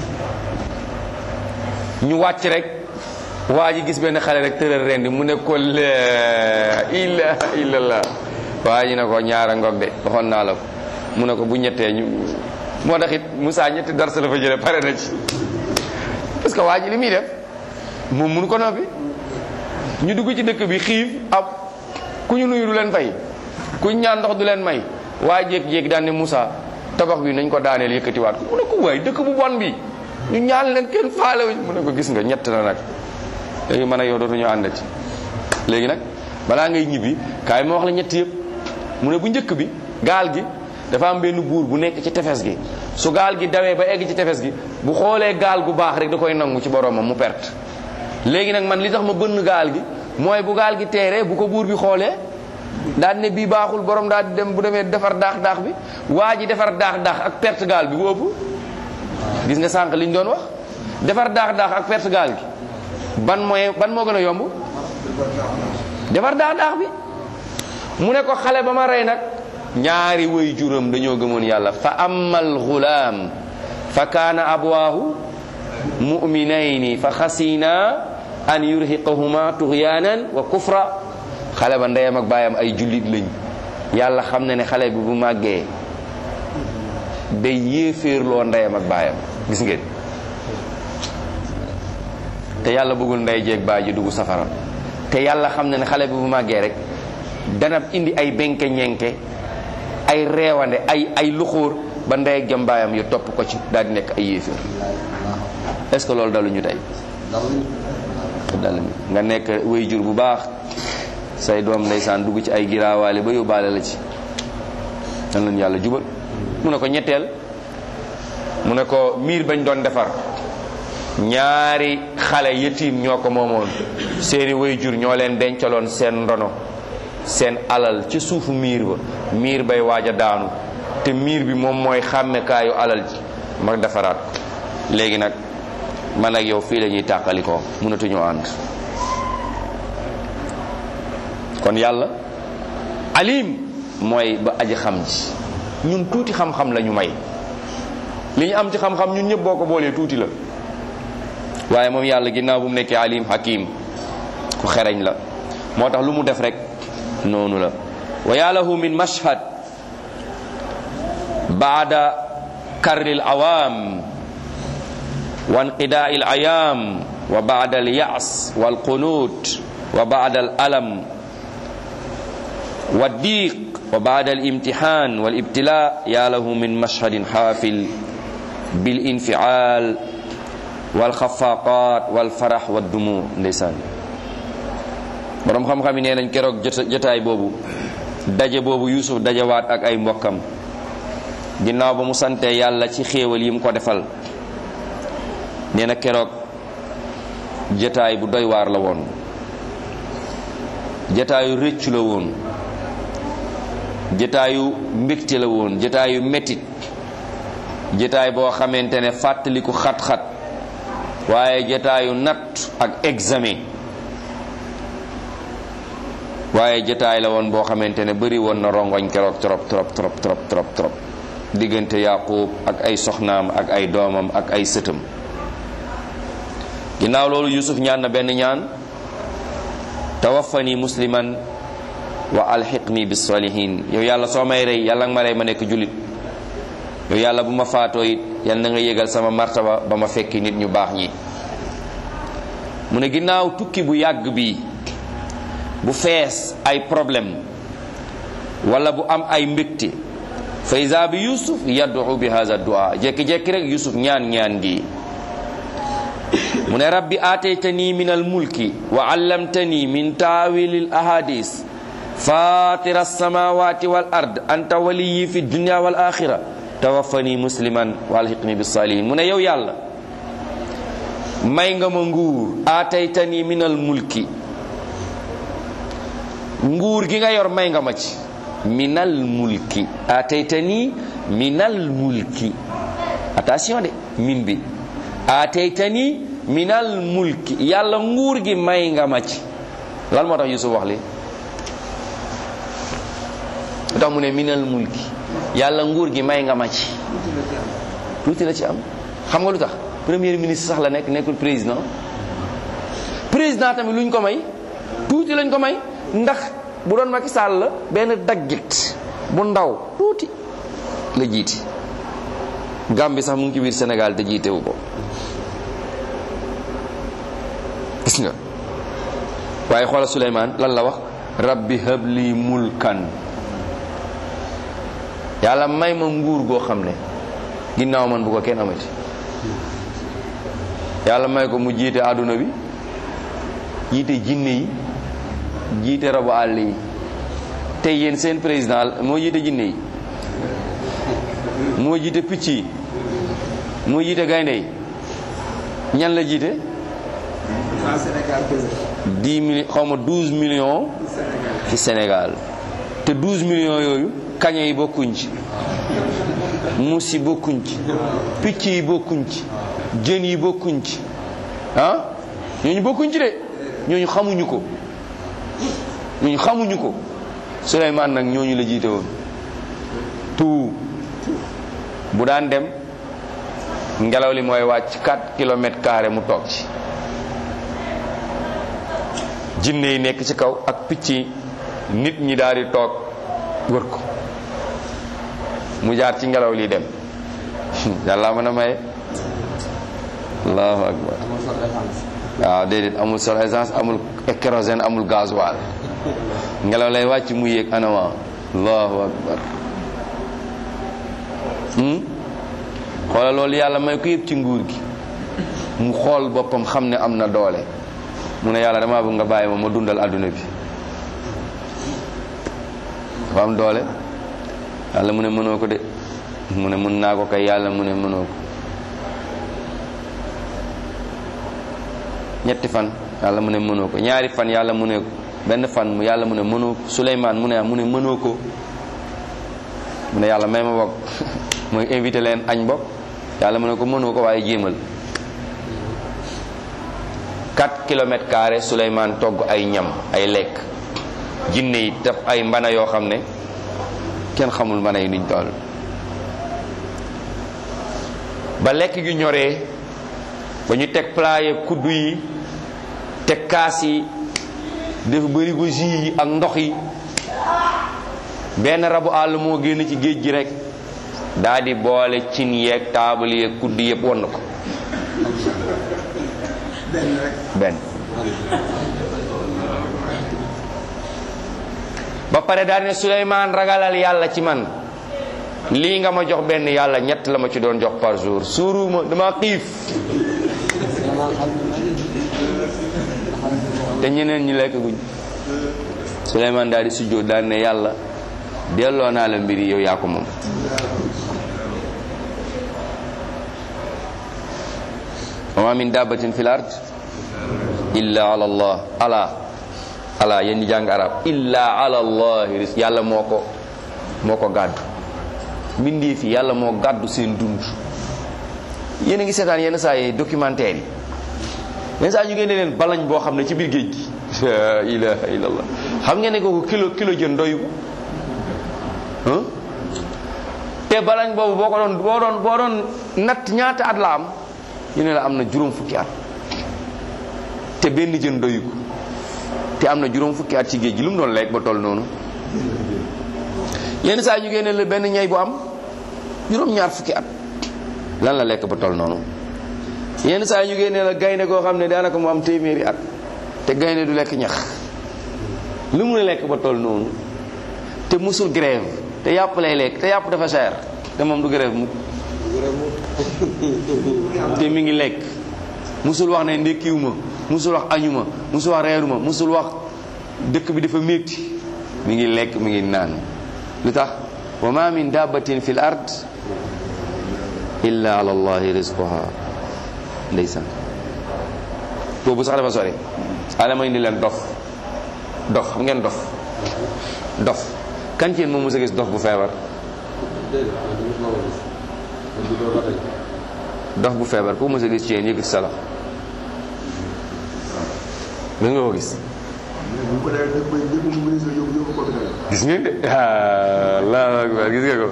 ñu wàcc rek waa ji gis benn xale rek tëral rendi mu ne ko la ilaha illallah. waa ji ne ko ñaara ngoog de waxoon naa la ko. mu ne ko bu ñettee ñu moo tax it Moussa ñetti darsa la fa jële pare na ci parce que waa ji li muy def moom mënu ko noppi. ñu dugg ci dëkk bi xiif ab ku ñu nuyu du leen fay ku ñu ñaan ndox du leen may. waa jékki-jékki daan ne Moussa tabax bi nañ ko daaneel yëkkatiwaat ko. mu ne ko waay dëkk bu bon bi ñu ñaan leen kenn faalewuñ. mu ne ko gis nga ñett na nag léegi man ak yow dootuñu àndati. léegi nag balaa ngay ñibbi kaay ma wax la ñett yëpp. mu ne bu njëkk bi gaal gi dafa am benn buur bu nekk ci tefes gi. su gaal gi dawee ba egg ci tefes gi bu xoolee gaal gu baax rek da koy nangu ci boromam mu perte. léegi nag man li tax ma bënn gaal gi mooy bu gaal gi teeree bu ko buur bi xoolee daal ne bii baaxul borom daal di dem bu demee defar daax bi waa ji defar daax ak perte gaal bi bu ëpp. gis nga sànq liñ doon wax defar daax ak perte gaal gi ban moo gën a yomb. defar daax bi. mu ne ko xale ba ma rey nag ñaari way juram dañoo gëmoon yàlla. fa amal gulaam fa kaana abwaahu mu'minayni fa xasina an yurhiqahuma tughyanan wa kufra. xale ba ndeyam ak baayam ay jullit lañ. yàlla xam na ne xale bi bu màggee day yéeféerloo ndeyam ak baayam. gis ngeen te yàlla bëggul ndey jeeg baay ji dugg safara. te yàlla xam na ne xale bi bu màggee rek dana indi ay benke ñenke ay reewande ay luxóor ba ndey ak jambaayam yu topp ko ci daal di nekk ay yéeféer. est-ce que loolu daluñu tey? daluñu. nga nekk waajur bu baax say doom ndeysaan dugg ci ay giraawaale ba yóbbaale la ci. nan lañu yàlla jubal. mu ne ko ñetteel mu ne ko miir bañ doon defar ñaari xale yëtiim ñoo ko moomoon, seeni waajur ñoo leen dencaloon seen ndono seen alal ci suufu miir ba, miir bay waaj a daanu te miir bi moom mooy xàmmekaayu alal ji ma defaraat ko. léegi nag man ak yow fii la ñuy tàqalikoo, mënatuñoo ànd. kon yàlla alim mooy ba aji xam ji. ñun tuuti xam-xam la ñu may, li ñu am ci xam-xam ñun ñëpp boo ko boolee tuuti la, waaye moom yàlla ginnaaw bu mu nekkee alim hakim ku xereñ la, moo tax lu mu def rek noonu la. wa yaalahu min mashhad baada karri al awaam wa inqidaa al ayaam wa baada al ya's wal qunut wa baada al alam wa diiq wa baada al imtihaan wal ibtilaa yaalahu min mashhadin xaafil bil infiaal wal xafaaqaat wal farax wa dumu. ndeysaan borom xam-xam yi nee nañ keroog jotaay boobu, daje boobu Yuusuf dajewaat ak ay mbokkam ginnaaw ba mu sante yàlla ci xéewal yi mu ko defal. nee na keroog jotaay bu doy waar la woon, jotaayu rëccu la woon, jotaayu mbégte la woon, jotaayu mettit, jotaay boo xamante ne fàttaliku xat-xat, waaye jotaayu natt ak examen, waaye jotaay la woon boo xamante ne bëri woon na rongoñ keroog trop diggante Yaaqub ak ay soxnaam ak ay doomam ak ay sëtam. ginnaaw loolu Yusuf ñaan na benn ñaan, tawaffani musliman wa alxiqni bis salihin. yow yàlla soo may rey yàlla nga ma rey ma nekk jullit, yow yàlla bu ma faatoo it yal na nga yégal sama martaba ba ma fekki nit ñu baax ñi. mu ne ginnaaw tukki bu yàgg bi bu fees ay problème wala bu am ay mbégte, fa iza bi Yusuf yad'u bi hadha du'a, jekki-jekki rek Yusuf ñaan gi. mu ne rabbi aataytani min al mulki wa allamtani min taawilil ahadis fatira as-samawati wal ard anta waliyyi fi dunya wal akhirah tawaffani musliman wa alhiqni bis salihin. mu ne yow yàlla may nga ma nguur, aataytani min al mulki, nguur gi nga yor may nga ma ci, minal mulki, aataytani minal mulki, attention de min bi, aataytani minal mulki, yàlla nguur gi may nga ma ci. lan moo tax Yusuf wax li tax mu ne minal mulki, yàlla nguur gi may nga ma ci, tuuti la ci am. xam nga lu tax? premier ministre sax la nekk, nekkul président. président tamit luñ ko may, tuuti lañ ko may, ndax bu doon Macky Sall la benn daggit bu ndaw tuuti la jiiti. Gambie sax mu ngi ci biir Sénégal te jiitewu ko, gis nga. waaye xoola Souleymane lan la wax? rabbi habli mulkan, yàlla may ma nguur goo xam ne ginnaaw man bu ko kenn amati. yàlla may ko mu jiite àdduna bi, jiite jinne yi, jiite rabu àll yi. tey yéen seen président moo jiite jinne yi, moo jiite picc yi, moo jiite gaynde yi. ñan la jiite? 10 millions xaw ma 12 millions ci Sénégal. te 12 millions yooyu kaña yi bokkuñ ci, muus yi bokkuñ ci, picc yi bokkuñ ci, jën yi bokkuñ ci, ah ñooñu bokkuñ ci de, ñooñu xamuñu ko, ñooñu xamuñu ko. Souleymane nag ñooñu la jiite woon. tout bu daan dem ngelaw li mooy wàcc 4 kilomètres carrés mu toog ci, jinne yi nekk ci kaw ak picc yi, nit ñi daal di toog wër ko, mu jaar ci ngelaw li dem. yàlla mën a maye. allahu akbar. waaw déedéet, amul sol essence, amul kérosène, amul gasoil. ngelaw lay wàcc mu yéeg anama. allahu akbar. xoolal loolu yàlla may ko yëpp ci nguur gi mu xool boppam xam ne am na doole mu ne yàlla damaa bëgg nga bàyyi ma dundal adduna bi. dafa am doole yàlla mu ne mënoo ko de mu ne mën naa ko kay yàlla mu ne mënoo ko. ñetti fan yàlla mu ne mënoo ko, ñaari fan yàlla mu ne benn fan mu yàlla mu ne mënoo ko. Suleymaan mu ne mënoo ko mu ne yàlla may ma bokk mooy invité leen añ bokk yàlla mu ne ko mënoo ko waaye jéemal. 4 kilomètres carrés Suleymaan togg ay ñam ay lekk jinne yi def ay mbana yoo xam ne kenn xamul mbana yi niñ toll. ba lekk gi ñoree ba ñu teg plat yi kuddu yi teg kaas yi def bërigo jus yi ak ndox yi benn rabu àll moo génn ci géej gi rek daa di boole cin yeeg taabal yeeg kuddu yëpp won na ko benn ba pare daal ne Suleymaan ragalal yàlla ci man lii nga ma jox benn yàlla ñett la ma ci doon jox par jour suuruma dama xiif te ñeneen ñi lekk guñ. Suleymaan daal di sujjóot daal ne yàlla delloo naa la mbir yi yow yaa ko moom. wa ma min dabbatin fil ard illa ala allah ala yéen ñi jàng arab illa ala allah yàlla moo ko gàddu mbindee fi yàlla moo gàddu seen dund. yéen a ngi seetaan yenn saa yi documentaire yi yenn saa ñu génne leen balañ boo xam ne ci biir géej gi la ilaha illallah xam ngeen ne ko kilo jën doyu te balañ boobu boo doon natt ñaata at la am ñu ne la am na juróom fukki at te benn jën doyu ko te am na juróom fukki at ci géej gi lu mu doon lekk ba toll noonu. yenn saa ñu génne la benn ñay bu am juróom ñaar fukki at lan la lekk ba toll noonu. yenn saa ñu génne la gaynde goo xam ne daanaka mu am téeméeri at te gaynde du lekk ñax lu mu lekk ba toll noonu te musul grève te yàpp lay lekk te yàpp dafa cher te moom du grève mu te mi ngi lekk musul wax ne ndekkiwuma musul wax añuma musul wax reeruma musul wax dëkk bi dafa métti mi ngi lekk mi ngi naan. lu tax wa ma min dabbatin fil ard illa ala allahi rizquha ndeysaan boobu sax dafa sori alama indi leen dof xam ngeen dof kan ci yéen moom mos a gis dof bu feebar ku mos a gis ci yéen yëkkati sa loxo mën nga ko gis gis ngeen de Allahu akbar gis nga ko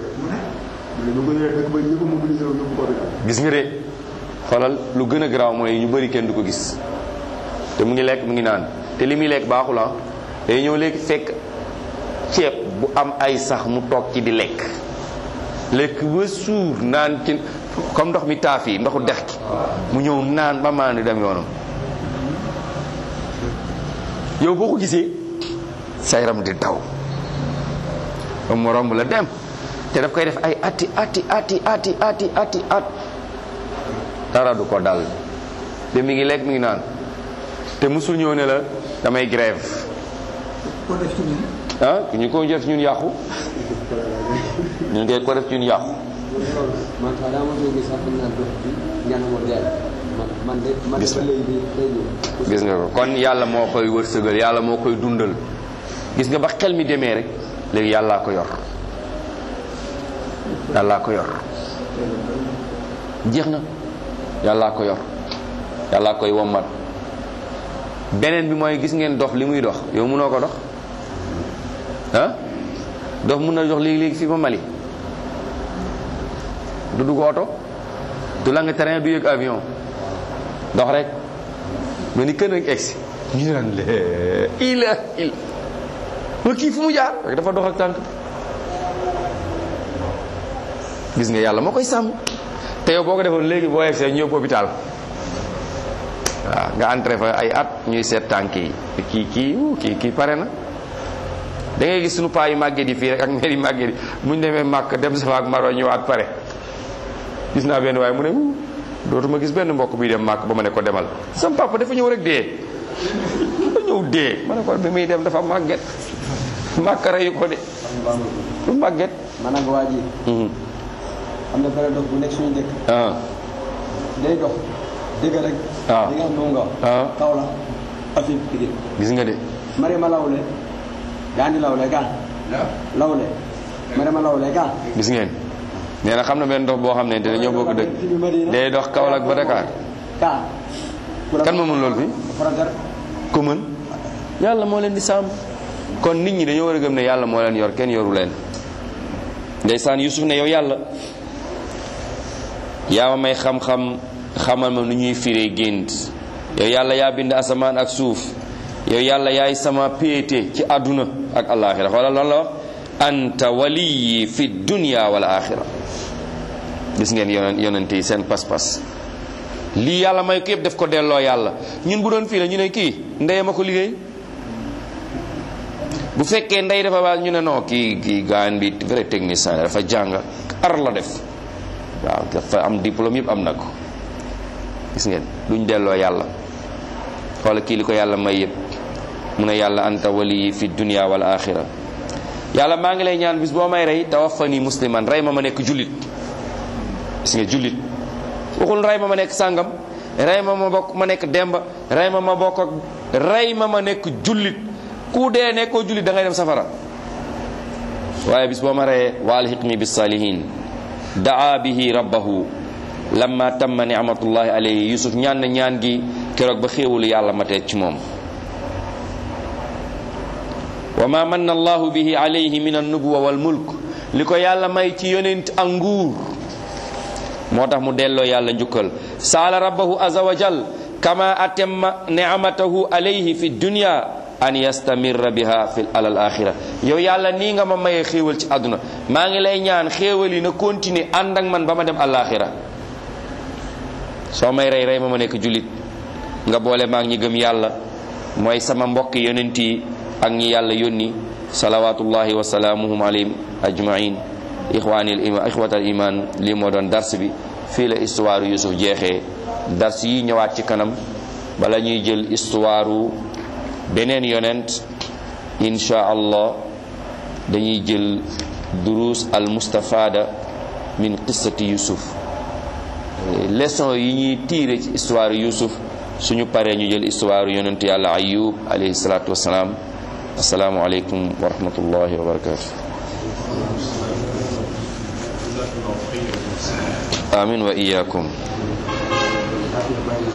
gis nga de xoolal lu gën a garaaw mooy ñu bari kenn du ko gis te mu ngi lekk mu ngi naan te li muy lekk baaxul day ñëw léegi fekk ceeb bu am ay sax mu toog ci di lekk ba suur naan ci comme ndox mi taaf yi ndoxu dex ki mu ñëw naan ba maan di dem yoonam. yow boo ko gisee sa yaram di daw ba mu romb la dem te daf koy def ay ati dara du ko dal te mi ngi lekk mi ngi naan te musul ñëw ne la damay grève ñu ko def ñun yàqu ñu ngeen ko def ñun yàqu gis nga ko kon yàlla moo koy wërsëgal yàlla moo koy dundal gis nga ba xel mi demee rek léegi yàllaa ko yor jeex na yàllaa ko yor yàllaa koy wommat. beneen bi mooy gis ngeen dox li muy dox yow mënoo ko dox dox mën na dox léegi fii ba Mali du dugg oto du lang terrain du yëg avion dox rek mais ni kën rek egsi ñu naan ila ma kii fu mu jaar rek dafa dox ak tànk gis nga yàlla moo koy sàmm te yow boo ko defoon léegi boo egsee ñëw hôpital waaw nga entré fa ay at ñuy seet tànk yi kii pare na da ngay gis suñu paa yi màgget yi fii rek ak mère yi màgget yi bu ñu demee màkk dem Safa ak Marwa ñëwaat pare gis naa benn waaye mu ne dootuma gis benn mbokk bi dem màkk ba ma ne ko demal sama papa dafa ñëw rek dee dafa ñëw dee ma ne ko bi muy dem dafa màgget màkk reyu ko de du màgget man ak waa ji am na benn dox bu nekk suñu dëkk day dox dëgg rek di nga xam nga kaw la affaire bi gis nga de Marema Lawle gaandi Lawle gaan Lawle Marema Lawle gaan gis ngeen nee na xam na benn dox boo xam ne te dañoo bokk dëkk day dox Kaolack ba Dakar kan ma mën loolu fi ko mën yàlla moo leen di sàmm kon nit ñi dañoo war a gëm ne yàlla moo leen yor kenn yoru leen ndeysaan Yusuf ne yow yàlla yaa ma may xam-xam xamal ma nu ñuy firee gént yow yàlla yaa bind asamaan ak suuf yow yàlla yaay sama péete ci àdduna ak alaaxira xoolal lan la wax anta waliyi fi dunya wal axira gis ngeen yonent yi seen pas-pas lii yàlla may ko yëpp def ko delloo yàlla ñun bu doon fii la ñu ne kii ndey ma ko liggéey bu fekkee ndey dafa baax ñu ne non kii gaan bi vrai technicien dafa jàng ar la def waaw dafa am diplôme yëpp am na ko gis ngeen duñ delloo yàlla xoola kii li ko yàlla may yëpp mu ne yàlla anta wali fi dunya wal axira yàlla maa ngi lay ñaan bis boo may rey tawaffani musliman rey ma nekk jullit gis nga jullit waxul rey ma nekk sàngam rey ma bokk ma nekk demba rey ma bokk ak rey ma nekk jullit ku dee nekkoo jullit da ngay dem safara waaye bis boo ma reyee wa alhiqni bis salihin daa bihi rabbahu lamma tamma ni'matullahi alayhi Yusuf ñaan na ñaan gi keroog ba xéewalu yàlla matee ci moom wa ma manna allahu bihi alayhi min an-nubuwa wal mulk li ko yàlla may ci yonent ak nguur moo tax mu delloo yàlla njukkal saala rabbahu azza wa jal kama atamma ni'matahu alayhi fi dunya an yastamirra biha fi alal axira yow yàlla nii nga ma mayee xéewal ci àdduna maa ngi lay ñaan xéewal yi na continuer ànd ak man ba ma dem alaxira soo may rey ma nekk jullit nga boole maag ñi gëm yàlla mooy sama mbokk yonent yi ak ñi yàlla yónni salawatullahi wa salaamuhum alayhim ajmain ixwatal iman lii moo doon dars bi fii la histoire Yusuf jeexee dars yi ñëwaat ci kanam bala ñuy jël histoire beneen yonent insha allah dañuy jël durus al mustafada min qissati Yusuf leçon yi ñuy tiire ci histoire Yusuf suñu paree ñu jël histoire yonent yàlla Ayub alayhi salatu wassalam assalaamu alaykum wa rahmatullahi wa barakatuh amin wa iyyakum